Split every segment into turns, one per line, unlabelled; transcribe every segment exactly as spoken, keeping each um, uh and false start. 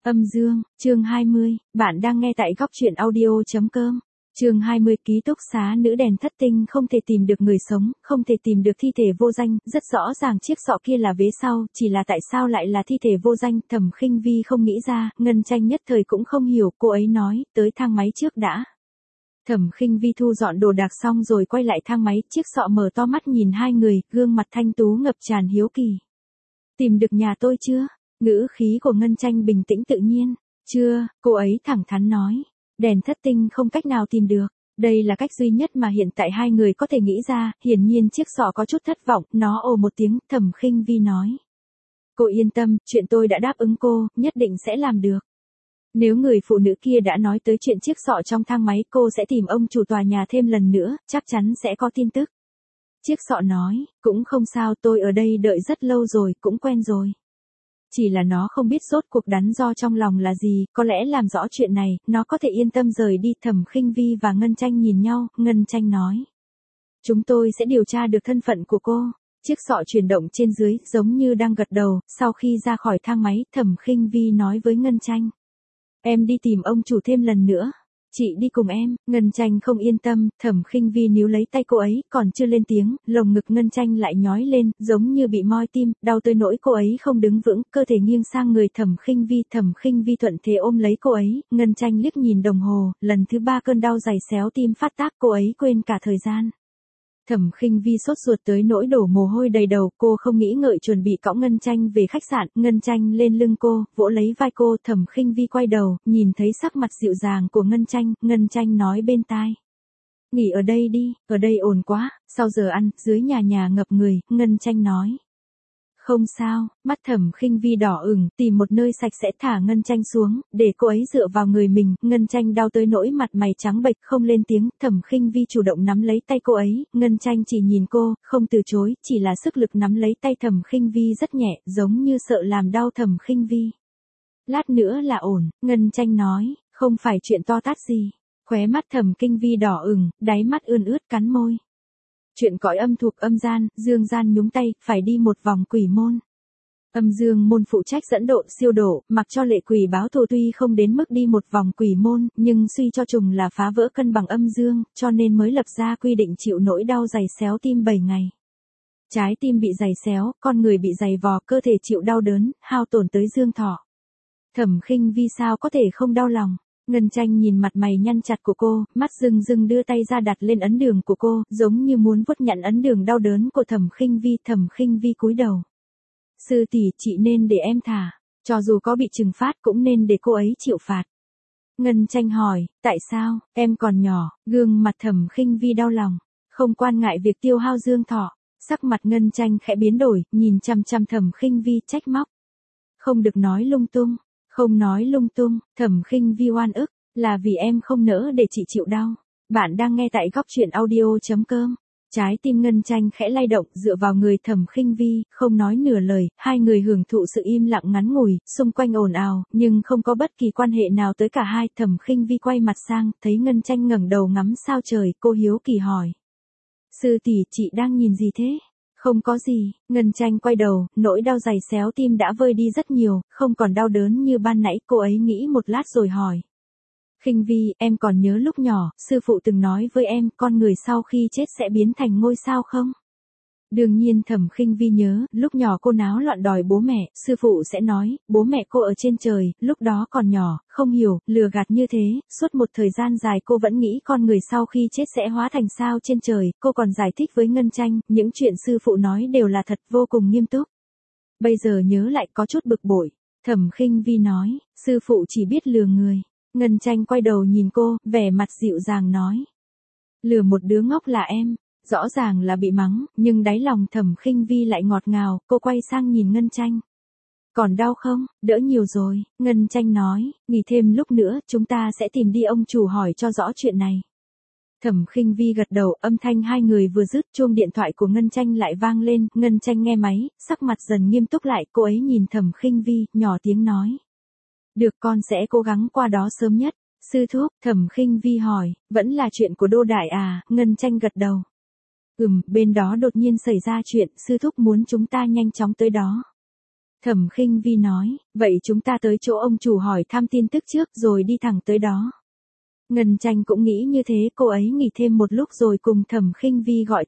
Âm dương, chương hai mươi, bạn đang nghe tại góc truyện audio chấm com. Chương hai mươi, ký túc xá nữ đèn thất tinh không thể tìm được người sống, không thể tìm được thi thể vô danh, rất rõ ràng chiếc sọ kia là vế sau, chỉ là tại sao lại là thi thể vô danh, Thẩm Khinh Vi không nghĩ ra, Ngân Tranh nhất thời cũng không hiểu, cô ấy nói, tới thang máy trước đã. Thẩm Khinh Vi thu dọn đồ đạc xong rồi quay lại thang máy, chiếc sọ mở to mắt nhìn hai người, gương mặt thanh tú ngập tràn hiếu kỳ. Tìm được nhà tôi chưa? Ngữ khí của Ngân Tranh bình tĩnh tự nhiên. Chưa, cô ấy thẳng thắn nói. Đèn thất tinh không cách nào tìm được. Đây là cách duy nhất mà hiện tại hai người có thể nghĩ ra, hiển nhiên chiếc sọ có chút thất vọng, nó ồ một tiếng, Thẩm Khinh Vi nói. Cô yên tâm, chuyện tôi đã đáp ứng cô, nhất định sẽ làm được. Nếu người phụ nữ kia đã nói tới chuyện chiếc sọ trong thang máy, cô sẽ tìm ông chủ tòa nhà thêm lần nữa, chắc chắn sẽ có tin tức. Chiếc sọ nói, cũng không sao, tôi ở đây đợi rất lâu rồi, cũng quen rồi. Chỉ là nó không biết rốt cuộc đắn do trong lòng là gì, có lẽ làm rõ chuyện này, nó có thể yên tâm rời đi. Thẩm Khinh Vi và Ngân Tranh nhìn nhau, Ngân Tranh nói. Chúng tôi sẽ điều tra được thân phận của cô. Chiếc sọ chuyển động trên dưới, giống như đang gật đầu, sau khi ra khỏi thang máy, Thẩm Khinh Vi nói với Ngân Tranh. Em đi tìm ông chủ thêm lần nữa. Chị đi cùng em. Ngân Tranh không yên tâm, Thẩm Khinh Vi níu lấy tay cô ấy, còn chưa lên tiếng, lồng ngực Ngân Tranh lại nhói lên, giống như bị moi tim, đau tới nỗi cô ấy không đứng vững, cơ thể nghiêng sang người Thẩm Khinh Vi, Thẩm Khinh Vi thuận thế ôm lấy cô ấy, Ngân Tranh liếc nhìn đồng hồ, lần thứ ba cơn đau giày xéo tim phát tác, cô ấy quên cả thời gian. Thẩm Khinh Vi sốt ruột tới nỗi đổ mồ hôi đầy đầu, cô không nghĩ ngợi chuẩn bị cõng Ngân Tranh về khách sạn, Ngân Tranh lên lưng cô, vỗ lấy vai cô, Thẩm Khinh Vi quay đầu, nhìn thấy sắc mặt dịu dàng của Ngân Tranh, Ngân Tranh nói bên tai. Nghỉ ở đây đi, ở đây ồn quá, sau giờ ăn, dưới nhà nhà ngập người, Ngân Tranh nói. Không sao, mắt Thẩm Khinh Vi đỏ ửng, tìm một nơi sạch sẽ thả Ngân Tranh xuống, để cô ấy dựa vào người mình, Ngân Tranh đau tới nỗi mặt mày trắng bệch, không lên tiếng, Thẩm Khinh Vi chủ động nắm lấy tay cô ấy, Ngân Tranh chỉ nhìn cô, không từ chối, chỉ là sức lực nắm lấy tay Thẩm Khinh Vi rất nhẹ, giống như sợ làm đau Thẩm Khinh Vi. Lát nữa là ổn, Ngân Tranh nói, không phải chuyện to tát gì. Khóe mắt Thẩm Khinh Vi đỏ ửng, đáy mắt ươn ướt cắn môi. Chuyện cõi âm thuộc âm gian, dương gian nhúng tay, phải đi một vòng quỷ môn. Âm dương môn phụ trách dẫn độ siêu độ, mặc cho lệ quỷ báo thù tuy không đến mức đi một vòng quỷ môn, nhưng suy cho trùng là phá vỡ cân bằng âm dương, cho nên mới lập ra quy định chịu nỗi đau giày xéo tim bảy ngày. Trái tim bị giày xéo, con người bị giày vò, cơ thể chịu đau đớn, hao tổn tới dương thọ. Thẩm Khinh Vi sao có thể không đau lòng. Ngân Tranh nhìn mặt mày nhăn chặt của cô, mắt rưng rưng đưa tay ra đặt lên ấn đường của cô, giống như muốn vuốt nhặn ấn đường đau đớn của Thẩm Khinh Vi. Thẩm Khinh Vi cúi đầu. Sư tỷ, chị nên để em thả, cho dù có bị trừng phạt cũng nên để cô ấy chịu phạt. Ngân Tranh hỏi, tại sao, em còn nhỏ, gương mặt Thẩm Khinh Vi đau lòng, không quan ngại việc tiêu hao dương thọ, sắc mặt Ngân Tranh khẽ biến đổi, nhìn chằm chằm Thẩm Khinh Vi trách móc. Không được nói lung tung. Không nói lung tung, Thẩm Khinh Vi oan ức, là vì em không nỡ để chị chịu đau. Bạn đang nghe tại góc truyện audio chấm com. Trái tim Ngân Tranh khẽ lay động, dựa vào người Thẩm Khinh Vi, không nói nửa lời, hai người hưởng thụ sự im lặng ngắn ngủi, xung quanh ồn ào, nhưng không có bất kỳ quan hệ nào tới cả hai. Thẩm Khinh Vi quay mặt sang, thấy Ngân Tranh ngẩng đầu ngắm sao trời, cô hiếu kỳ hỏi. Sư tỷ, chị đang nhìn gì thế? Không có gì, Ngân Tranh quay đầu, nỗi đau giày xéo tim đã vơi đi rất nhiều, không còn đau đớn như ban nãy, cô ấy nghĩ một lát rồi hỏi. Khinh Vi, em còn nhớ lúc nhỏ, sư phụ từng nói với em, con người sau khi chết sẽ biến thành ngôi sao không? Đương nhiên Thẩm Khinh Vi nhớ, lúc nhỏ cô náo loạn đòi bố mẹ, sư phụ sẽ nói, bố mẹ cô ở trên trời, lúc đó còn nhỏ, không hiểu, lừa gạt như thế, suốt một thời gian dài cô vẫn nghĩ con người sau khi chết sẽ hóa thành sao trên trời, cô còn giải thích với Ngân Tranh, những chuyện sư phụ nói đều là thật, vô cùng nghiêm túc. Bây giờ nhớ lại có chút bực bội, Thẩm Khinh Vi nói, sư phụ chỉ biết lừa người. Ngân Tranh quay đầu nhìn cô, vẻ mặt dịu dàng nói. Lừa một đứa ngốc là em. Rõ ràng là bị mắng, nhưng đáy lòng Thẩm Khinh Vi lại ngọt ngào, cô quay sang nhìn Ngân Tranh. Còn đau không? Đỡ nhiều rồi, Ngân Tranh nói, nghỉ thêm lúc nữa, chúng ta sẽ tìm đi ông chủ hỏi cho rõ chuyện này. Thẩm Khinh Vi gật đầu, âm thanh hai người vừa dứt, chuông điện thoại của Ngân Tranh lại vang lên, Ngân Tranh nghe máy, sắc mặt dần nghiêm túc lại, cô ấy nhìn Thẩm Khinh Vi, nhỏ tiếng nói. Được, con sẽ cố gắng qua đó sớm nhất. Sư thúc, Thẩm Khinh Vi hỏi, vẫn là chuyện của Đô Đại à? Ngân Tranh gật đầu. Ừm, bên đó đột nhiên xảy ra chuyện, sư thúc muốn chúng ta nhanh chóng tới đó. Thẩm Khinh Vi nói, vậy chúng ta tới chỗ ông chủ hỏi thăm tin tức trước rồi đi thẳng tới đó. Ngân Tranh cũng nghĩ như thế, cô ấy nghỉ thêm một lúc rồi cùng Thẩm Khinh Vi gọi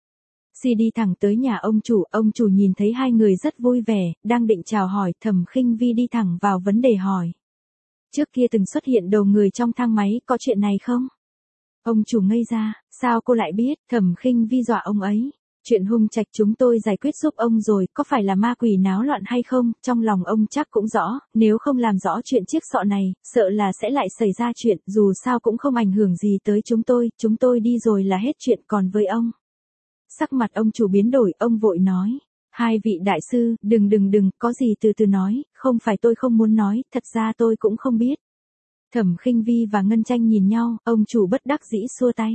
taxi đi thẳng tới nhà ông chủ. Ông chủ nhìn thấy hai người rất vui vẻ, đang định chào hỏi, Thẩm Khinh Vi đi thẳng vào vấn đề hỏi. Trước kia từng xuất hiện đầu người trong thang máy, có chuyện này không? Ông chủ ngây ra, sao cô lại biết? Thẩm Khinh Vi dọa ông ấy. Chuyện Hung Trạch chúng tôi giải quyết giúp ông rồi, có phải là ma quỷ náo loạn hay không? Trong lòng ông chắc cũng rõ, nếu không làm rõ chuyện chiếc sọ này, sợ là sẽ lại xảy ra chuyện, dù sao cũng không ảnh hưởng gì tới chúng tôi, chúng tôi đi rồi là hết chuyện. Còn với ông. Sắc mặt ông chủ biến đổi, ông vội nói. Hai vị đại sư, đừng đừng đừng, có gì từ từ nói, không phải tôi không muốn nói, thật ra tôi cũng không biết. Thẩm Khinh Vi và Ngân Tranh nhìn nhau, ông chủ bất đắc dĩ xua tay.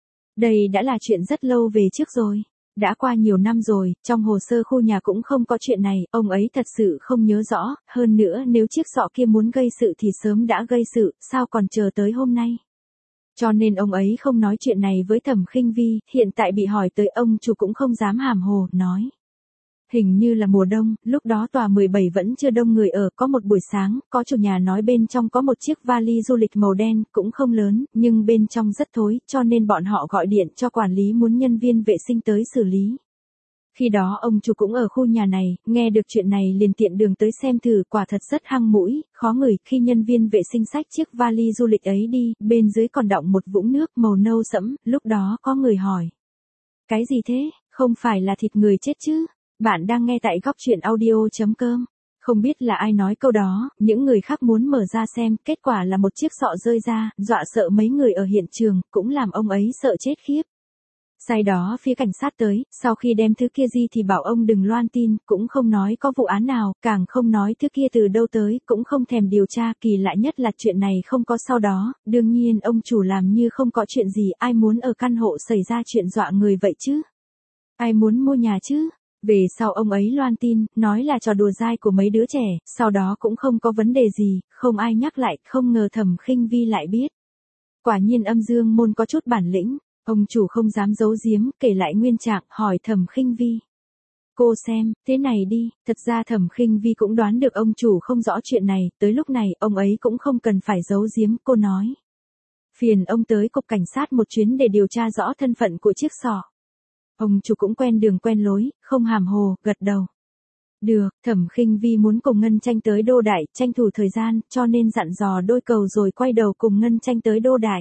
Đây đã là chuyện rất lâu về trước rồi. Đã qua nhiều năm rồi, trong hồ sơ khu nhà cũng không có chuyện này, ông ấy thật sự không nhớ rõ, hơn nữa nếu chiếc sọ kia muốn gây sự thì sớm đã gây sự, sao còn chờ tới hôm nay. Cho nên ông ấy không nói chuyện này với Thẩm Khinh Vi, hiện tại bị hỏi tới ông chủ cũng không dám hàm hồ, nói. Hình như là mùa đông, lúc đó tòa mười bảy vẫn chưa đông người ở, có một buổi sáng, có chủ nhà nói bên trong có một chiếc vali du lịch màu đen, cũng không lớn, nhưng bên trong rất thối, cho nên bọn họ gọi điện cho quản lý muốn nhân viên vệ sinh tới xử lý. Khi đó ông chủ cũng ở khu nhà này, nghe được chuyện này liền tiện đường tới xem thử, quả thật rất hăng mũi, khó ngửi. Khi nhân viên vệ sinh xách chiếc vali du lịch ấy đi, bên dưới còn đọng một vũng nước màu nâu sẫm, lúc đó có người hỏi. Cái gì thế, không phải là thịt người chết chứ? Bạn đang nghe tại góc truyện audio.com. Không biết là ai nói câu đó, những người khác muốn mở ra xem, kết quả là một chiếc sọ rơi ra, dọa sợ mấy người ở hiện trường, cũng làm ông ấy sợ chết khiếp. Sau đó phía cảnh sát tới, sau khi đem thứ kia đi thì bảo ông đừng loan tin, cũng không nói có vụ án nào, càng không nói thứ kia từ đâu tới, cũng không thèm điều tra. Kỳ lạ nhất là chuyện này không có sau đó, đương nhiên ông chủ làm như không có chuyện gì, ai muốn ở căn hộ xảy ra chuyện dọa người vậy chứ? Ai muốn mua nhà chứ? Về sau ông ấy loan tin, nói là trò đùa dai của mấy đứa trẻ, sau đó cũng không có vấn đề gì, không ai nhắc lại, không ngờ Thẩm Khinh Vi lại biết. Quả nhiên âm dương môn có chút bản lĩnh, ông chủ không dám giấu giếm, kể lại nguyên trạng, hỏi Thẩm Khinh Vi. Cô xem, thế này đi, thật ra Thẩm Khinh Vi cũng đoán được ông chủ không rõ chuyện này, tới lúc này, ông ấy cũng không cần phải giấu giếm, cô nói. Phiền ông tới cục cảnh sát một chuyến để điều tra rõ thân phận của chiếc sọ. Ông chủ cũng quen đường quen lối, không hàm hồ, gật đầu. Được, Thẩm Khinh Vi muốn cùng Ngân Tranh tới Đô Đại, tranh thủ thời gian, cho nên dặn dò đôi cầu rồi quay đầu cùng Ngân Tranh tới Đô Đại.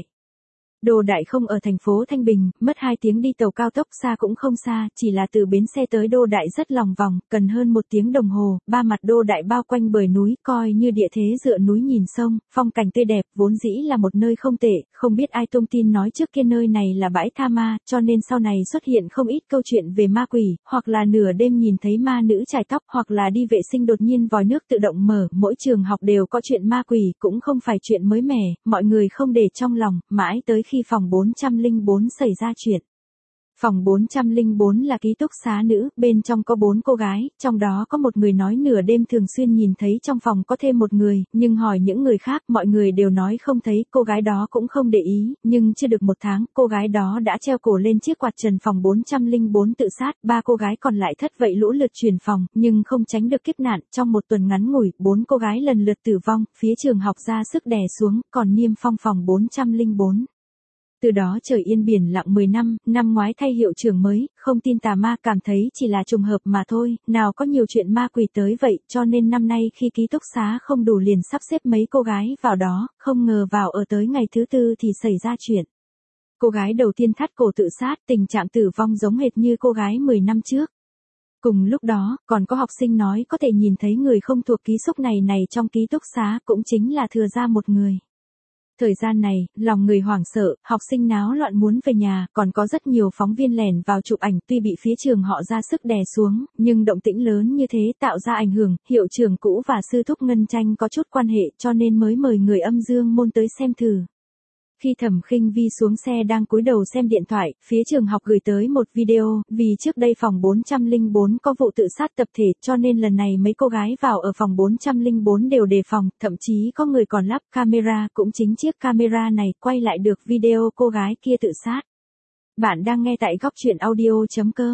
Đô Đại không ở thành phố Thanh Bình, mất hai tiếng đi tàu cao tốc, xa cũng không xa, chỉ là từ bến xe tới Đô Đại rất lòng vòng, cần hơn một tiếng đồng hồ. Ba mặt Đô Đại bao quanh bờ núi, coi như địa thế dựa núi nhìn sông, phong cảnh tươi đẹp, vốn dĩ là một nơi không tệ. Không biết ai tung tin nói trước kia nơi này là bãi tha ma, cho nên sau này xuất hiện không ít câu chuyện về ma quỷ, hoặc là nửa đêm nhìn thấy ma nữ chải tóc, hoặc là đi vệ sinh đột nhiên vòi nước tự động mở. Mỗi trường học đều có chuyện ma quỷ, cũng không phải chuyện mới mẻ, mọi người không để trong lòng, mãi tới khi phòng bốn trăm lẻ bốn xảy ra chuyện. Phòng bốn trăm lẻ bốn là ký túc xá nữ, bên trong có bốn cô gái, trong đó có một người nói nửa đêm thường xuyên nhìn thấy trong phòng có thêm một người, nhưng hỏi những người khác, mọi người đều nói không thấy, cô gái đó cũng không để ý, nhưng chưa được một tháng, cô gái đó đã treo cổ lên chiếc quạt trần phòng bốn trăm lẻ bốn tự sát, ba cô gái còn lại thất vậy lũ lượt chuyển phòng, nhưng không tránh được kiếp nạn, trong một tuần ngắn ngủi, bốn cô gái lần lượt tử vong, phía trường học ra sức đè xuống, còn niêm phong phòng bốn trăm lẻ bốn. Từ đó trời yên biển lặng mười năm, năm ngoái thay hiệu trưởng mới, không tin tà ma, cảm thấy chỉ là trùng hợp mà thôi, nào có nhiều chuyện ma quỷ tới vậy, cho nên năm nay khi ký túc xá không đủ liền sắp xếp mấy cô gái vào đó, không ngờ vào ở tới ngày thứ tư thì xảy ra chuyện. Cô gái đầu tiên thắt cổ tự sát, tình trạng tử vong giống hệt như cô gái mười năm trước. Cùng lúc đó, còn có học sinh nói có thể nhìn thấy người không thuộc ký túc này này trong ký túc xá, cũng chính là thừa ra một người. Thời gian này, lòng người hoảng sợ, học sinh náo loạn muốn về nhà, còn có rất nhiều phóng viên lẻn vào chụp ảnh, tuy bị phía trường họ ra sức đè xuống, nhưng động tĩnh lớn như thế tạo ra ảnh hưởng, hiệu trưởng cũ và sư thúc Ngân Tranh có chút quan hệ, cho nên mới mời người âm dương môn tới xem thử. Khi Thẩm Khinh Vi xuống xe đang cúi đầu xem điện thoại, phía trường học gửi tới một video, vì trước đây phòng bốn trăm lẻ bốn có vụ tự sát tập thể, cho nên lần này mấy cô gái vào ở phòng bốn trăm lẻ bốn đều đề phòng, thậm chí có người còn lắp camera, cũng chính chiếc camera này quay lại được video cô gái kia tự sát. Bạn đang nghe tại góc truyện audio chấm com.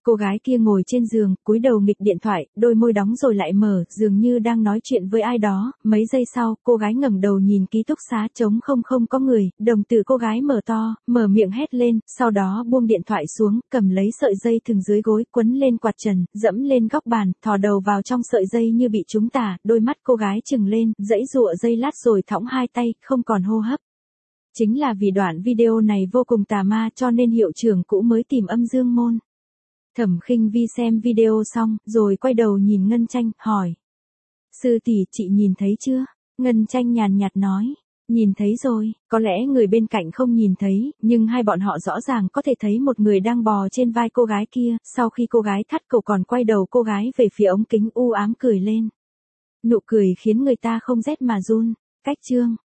Cô gái kia ngồi trên giường, cúi đầu nghịch điện thoại, đôi môi đóng rồi lại mở, dường như đang nói chuyện với ai đó. Mấy giây sau, cô gái ngẩng đầu nhìn ký túc xá trống không không có người, đồng tử cô gái mở to, mở miệng hét lên, sau đó buông điện thoại xuống, cầm lấy sợi dây thừng dưới gối, quấn lên quạt trần, dẫm lên góc bàn, thò đầu vào trong sợi dây như bị trúng tà, đôi mắt cô gái trừng lên, giãy giụa giây lát rồi thõng hai tay, không còn hô hấp. Chính là vì đoạn video này vô cùng tà ma cho nên hiệu trưởng cũ mới tìm âm dương môn. Thẩm Khinh Vi xem video xong, rồi quay đầu nhìn Ngân Tranh, hỏi. Sư tỷ, chị nhìn thấy chưa? Ngân Tranh nhàn nhạt nói. Nhìn thấy rồi, có lẽ người bên cạnh không nhìn thấy, nhưng hai bọn họ rõ ràng có thể thấy một người đang bò trên vai cô gái kia, sau khi cô gái thắt cổ còn quay đầu cô gái về phía ống kính u ám cười lên. Nụ cười khiến người ta không rét mà run. Cách chương